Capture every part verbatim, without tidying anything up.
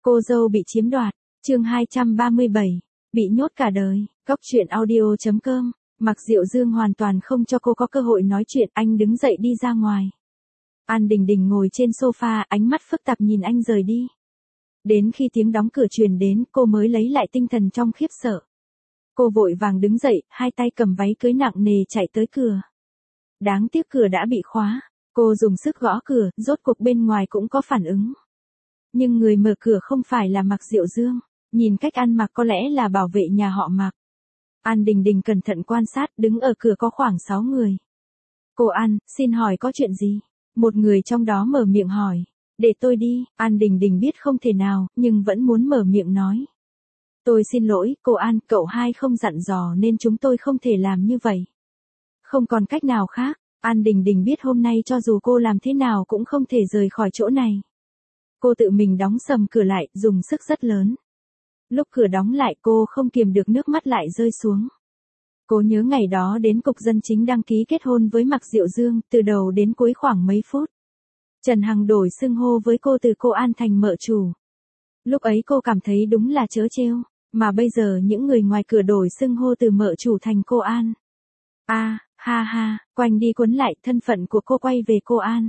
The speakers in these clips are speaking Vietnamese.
Cô dâu bị chiếm đoạt, chương hai trăm ba mươi bảy, bị nhốt cả đời, Cóc truyện audio chấm com. Mạc Diệu Dương hoàn toàn không cho cô có cơ hội nói chuyện, anh đứng dậy đi ra ngoài. An Đình Đình ngồi trên sofa, ánh mắt phức tạp nhìn anh rời đi. Đến khi tiếng đóng cửa truyền đến, cô mới lấy lại tinh thần trong khiếp sợ. Cô vội vàng đứng dậy, hai tay cầm váy cưới nặng nề chạy tới cửa. Đáng tiếc cửa đã bị khóa, cô dùng sức gõ cửa, rốt cuộc bên ngoài cũng có phản ứng. Nhưng người mở cửa không phải là Mạc Diệu Dương, nhìn cách ăn mặc có lẽ là bảo vệ nhà họ Mạc. An Đình Đình cẩn thận quan sát, đứng ở cửa có khoảng sáu người. Cô An, xin hỏi có chuyện gì? Một người trong đó mở miệng hỏi. Để tôi đi, An Đình Đình biết không thể nào, nhưng vẫn muốn mở miệng nói. Tôi xin lỗi, cô An, cậu hai không dặn dò nên chúng tôi không thể làm như vậy. Không còn cách nào khác, An Đình Đình biết hôm nay cho dù cô làm thế nào cũng không thể rời khỏi chỗ này. Cô tự mình đóng sầm cửa lại, dùng sức rất lớn. Lúc cửa đóng lại cô không kiềm được nước mắt lại rơi xuống. Cô nhớ ngày đó đến cục dân chính đăng ký kết hôn với Mạc Diệu Dương, từ đầu đến cuối khoảng mấy phút. Trần Hằng đổi xưng hô với cô từ cô An thành mợ chủ. Lúc ấy cô cảm thấy đúng là trớ trêu, mà bây giờ những người ngoài cửa đổi xưng hô từ mợ chủ thành cô An. A, à, ha ha, quanh đi quấn lại, thân phận của cô quay về cô An.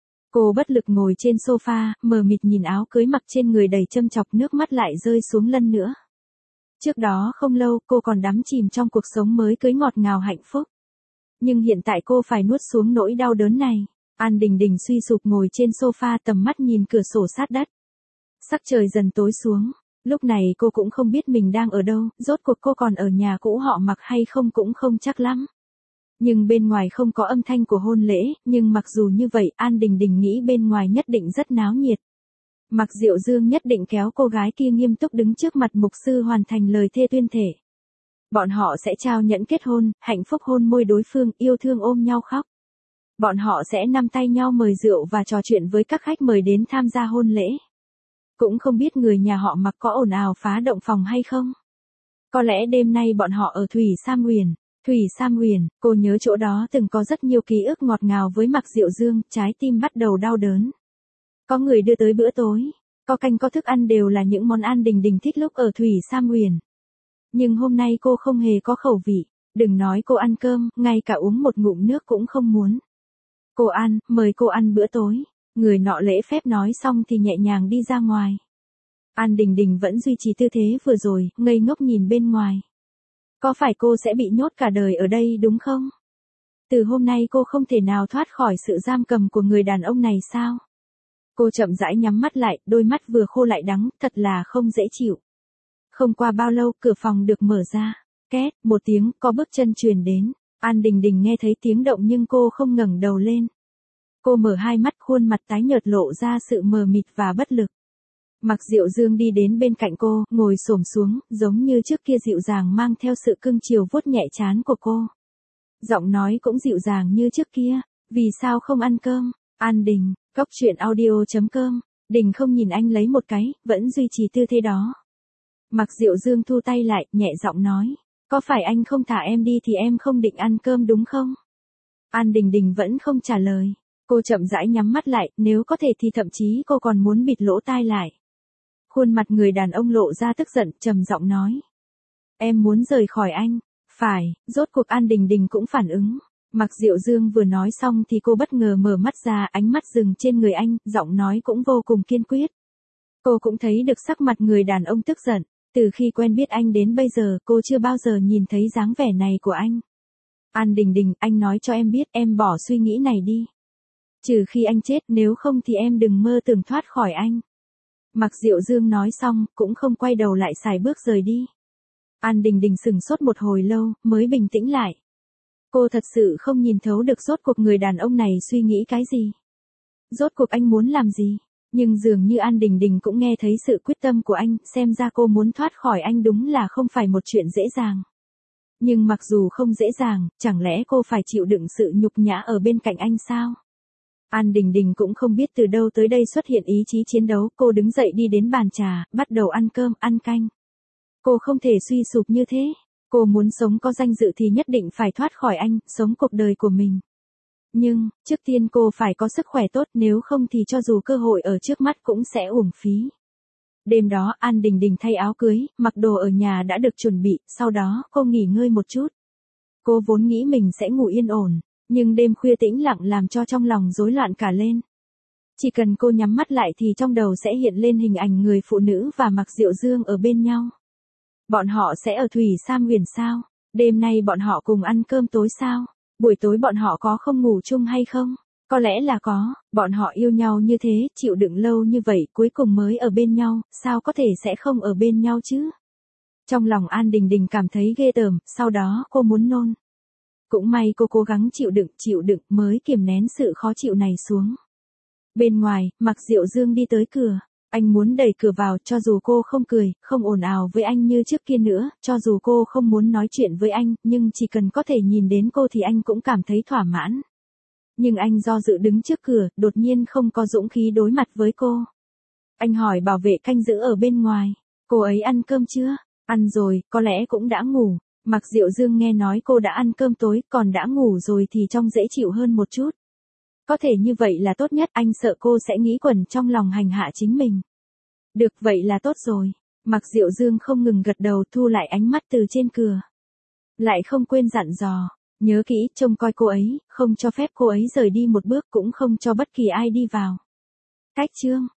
Cô bất lực ngồi trên sofa, mờ mịt nhìn áo cưới mặc trên người đầy châm chọc, nước mắt lại rơi xuống lần nữa. Trước đó không lâu cô còn đắm chìm trong cuộc sống mới cưới ngọt ngào hạnh phúc. Nhưng hiện tại cô phải nuốt xuống nỗi đau đớn này. An Đình Đình suy sụp ngồi trên sofa, tầm mắt nhìn cửa sổ sát đất. Sắc trời dần tối xuống, lúc này cô cũng không biết mình đang ở đâu, rốt cuộc cô còn ở nhà cũ họ Mạc hay không cũng không chắc lắm. Nhưng bên ngoài không có âm thanh của hôn lễ, nhưng mặc dù như vậy An Đình Đình nghĩ bên ngoài nhất định rất náo nhiệt. Mạc Diệu Dương nhất định kéo cô gái kia nghiêm túc đứng trước mặt mục sư hoàn thành lời thề tuyên thể. Bọn họ sẽ trao nhẫn kết hôn, hạnh phúc hôn môi đối phương, yêu thương ôm nhau khóc. Bọn họ sẽ nắm tay nhau mời rượu và trò chuyện với các khách mời đến tham gia hôn lễ. Cũng không biết người nhà họ Mạc có ồn ào phá động phòng hay không. Có lẽ đêm nay bọn họ ở Thủy Sam Huyền. Thủy Sam Huyền, cô nhớ chỗ đó từng có rất nhiều ký ức ngọt ngào với Mạc Diệu Dương, trái tim bắt đầu đau đớn. Có người đưa tới bữa tối, có canh có thức ăn đều là những món An Đình Đình thích lúc ở Thủy Sam Huyền. Nhưng hôm nay cô không hề có khẩu vị, đừng nói cô ăn cơm, ngay cả uống một ngụm nước cũng không muốn. Cô An, mời cô ăn bữa tối. Người nọ lễ phép nói xong thì nhẹ nhàng đi ra ngoài. An Đình Đình vẫn duy trì tư thế vừa rồi, ngây ngốc nhìn bên ngoài. Có phải cô sẽ bị nhốt cả đời ở đây đúng không? Từ hôm nay cô không thể nào thoát khỏi sự giam cầm của người đàn ông này sao? Cô chậm rãi nhắm mắt lại, đôi mắt vừa khô lại đắng, thật là không dễ chịu. Không qua bao lâu, cửa phòng được mở ra. Két, một tiếng, có bước chân truyền đến. An Đình Đình nghe thấy tiếng động nhưng cô không ngẩng đầu lên. Cô mở hai mắt, khuôn mặt tái nhợt lộ ra sự mờ mịt và bất lực. Mạc Diệu Dương đi đến bên cạnh cô, ngồi xổm xuống, giống như trước kia dịu dàng mang theo sự cưng chiều vuốt nhẹ trán của cô. Giọng nói cũng dịu dàng như trước kia, vì sao không ăn cơm? An Đình, Cóc truyện audio chấm com. Đình không nhìn anh lấy một cái, vẫn duy trì tư thế đó. Mạc Diệu Dương thu tay lại, nhẹ giọng nói, có phải anh không thả em đi thì em không định ăn cơm đúng không? An Đình Đình vẫn không trả lời. Cô chậm rãi nhắm mắt lại, nếu có thể thì thậm chí cô còn muốn bịt lỗ tai lại. Khuôn mặt người đàn ông lộ ra tức giận, trầm giọng nói. Em muốn rời khỏi anh. Phải, rốt cuộc An Đình Đình cũng phản ứng. Mạc Diệu Dương vừa nói xong thì cô bất ngờ mở mắt ra, ánh mắt dừng trên người anh, giọng nói cũng vô cùng kiên quyết. Cô cũng thấy được sắc mặt người đàn ông tức giận. Từ khi quen biết anh đến bây giờ, cô chưa bao giờ nhìn thấy dáng vẻ này của anh. An Đình Đình, anh nói cho em biết, em bỏ suy nghĩ này đi. Trừ khi anh chết, nếu không thì em đừng mơ tưởng thoát khỏi anh. Mạc Diệu Dương nói xong, cũng không quay đầu lại sải bước rời đi. An Đình Đình sững sốt một hồi lâu, mới bình tĩnh lại. Cô thật sự không nhìn thấu được rốt cuộc người đàn ông này suy nghĩ cái gì. Rốt cuộc anh muốn làm gì. Nhưng dường như An Đình Đình cũng nghe thấy sự quyết tâm của anh, xem ra cô muốn thoát khỏi anh đúng là không phải một chuyện dễ dàng. Nhưng mặc dù không dễ dàng, chẳng lẽ cô phải chịu đựng sự nhục nhã ở bên cạnh anh sao? An Đình Đình cũng không biết từ đâu tới đây xuất hiện ý chí chiến đấu, cô đứng dậy đi đến bàn trà, bắt đầu ăn cơm, ăn canh. Cô không thể suy sụp như thế, cô muốn sống có danh dự thì nhất định phải thoát khỏi anh, sống cuộc đời của mình. Nhưng, trước tiên cô phải có sức khỏe tốt, nếu không thì cho dù cơ hội ở trước mắt cũng sẽ uổng phí. Đêm đó An Đình Đình thay áo cưới, mặc đồ ở nhà đã được chuẩn bị, sau đó cô nghỉ ngơi một chút. Cô vốn nghĩ mình sẽ ngủ yên ổn, nhưng đêm khuya tĩnh lặng làm cho trong lòng rối loạn cả lên. Chỉ cần cô nhắm mắt lại thì trong đầu sẽ hiện lên hình ảnh người phụ nữ và Mạc Diệu Dương ở bên nhau. Bọn họ sẽ ở Thủy Sam Huyền sao? Đêm nay bọn họ cùng ăn cơm tối sao? Buổi tối bọn họ có không ngủ chung hay không? Có lẽ là có, bọn họ yêu nhau như thế, chịu đựng lâu như vậy, cuối cùng mới ở bên nhau, sao có thể sẽ không ở bên nhau chứ? Trong lòng An Đình Đình cảm thấy ghê tởm, sau đó cô muốn nôn. Cũng may cô cố gắng chịu đựng, chịu đựng mới kiềm nén sự khó chịu này xuống. Bên ngoài, Mạc Diệu Dương đi tới cửa. Anh muốn đẩy cửa vào, cho dù cô không cười, không ồn ào với anh như trước kia nữa, cho dù cô không muốn nói chuyện với anh, nhưng chỉ cần có thể nhìn đến cô thì anh cũng cảm thấy thỏa mãn. Nhưng anh do dự đứng trước cửa, đột nhiên không có dũng khí đối mặt với cô. Anh hỏi bảo vệ canh giữ ở bên ngoài, cô ấy ăn cơm chưa? Ăn rồi, có lẽ cũng đã ngủ. Mạc Diệu Dương nghe nói cô đã ăn cơm tối, còn đã ngủ rồi thì trông dễ chịu hơn một chút. Có thể như vậy là tốt nhất, anh sợ cô sẽ nghĩ quẩn trong lòng hành hạ chính mình. Được, vậy là tốt rồi. Mạc Diệu Dương không ngừng gật đầu, thu lại ánh mắt từ trên cửa. Lại không quên dặn dò, nhớ kỹ, trông coi cô ấy, không cho phép cô ấy rời đi một bước, cũng không cho bất kỳ ai đi vào. Cách chương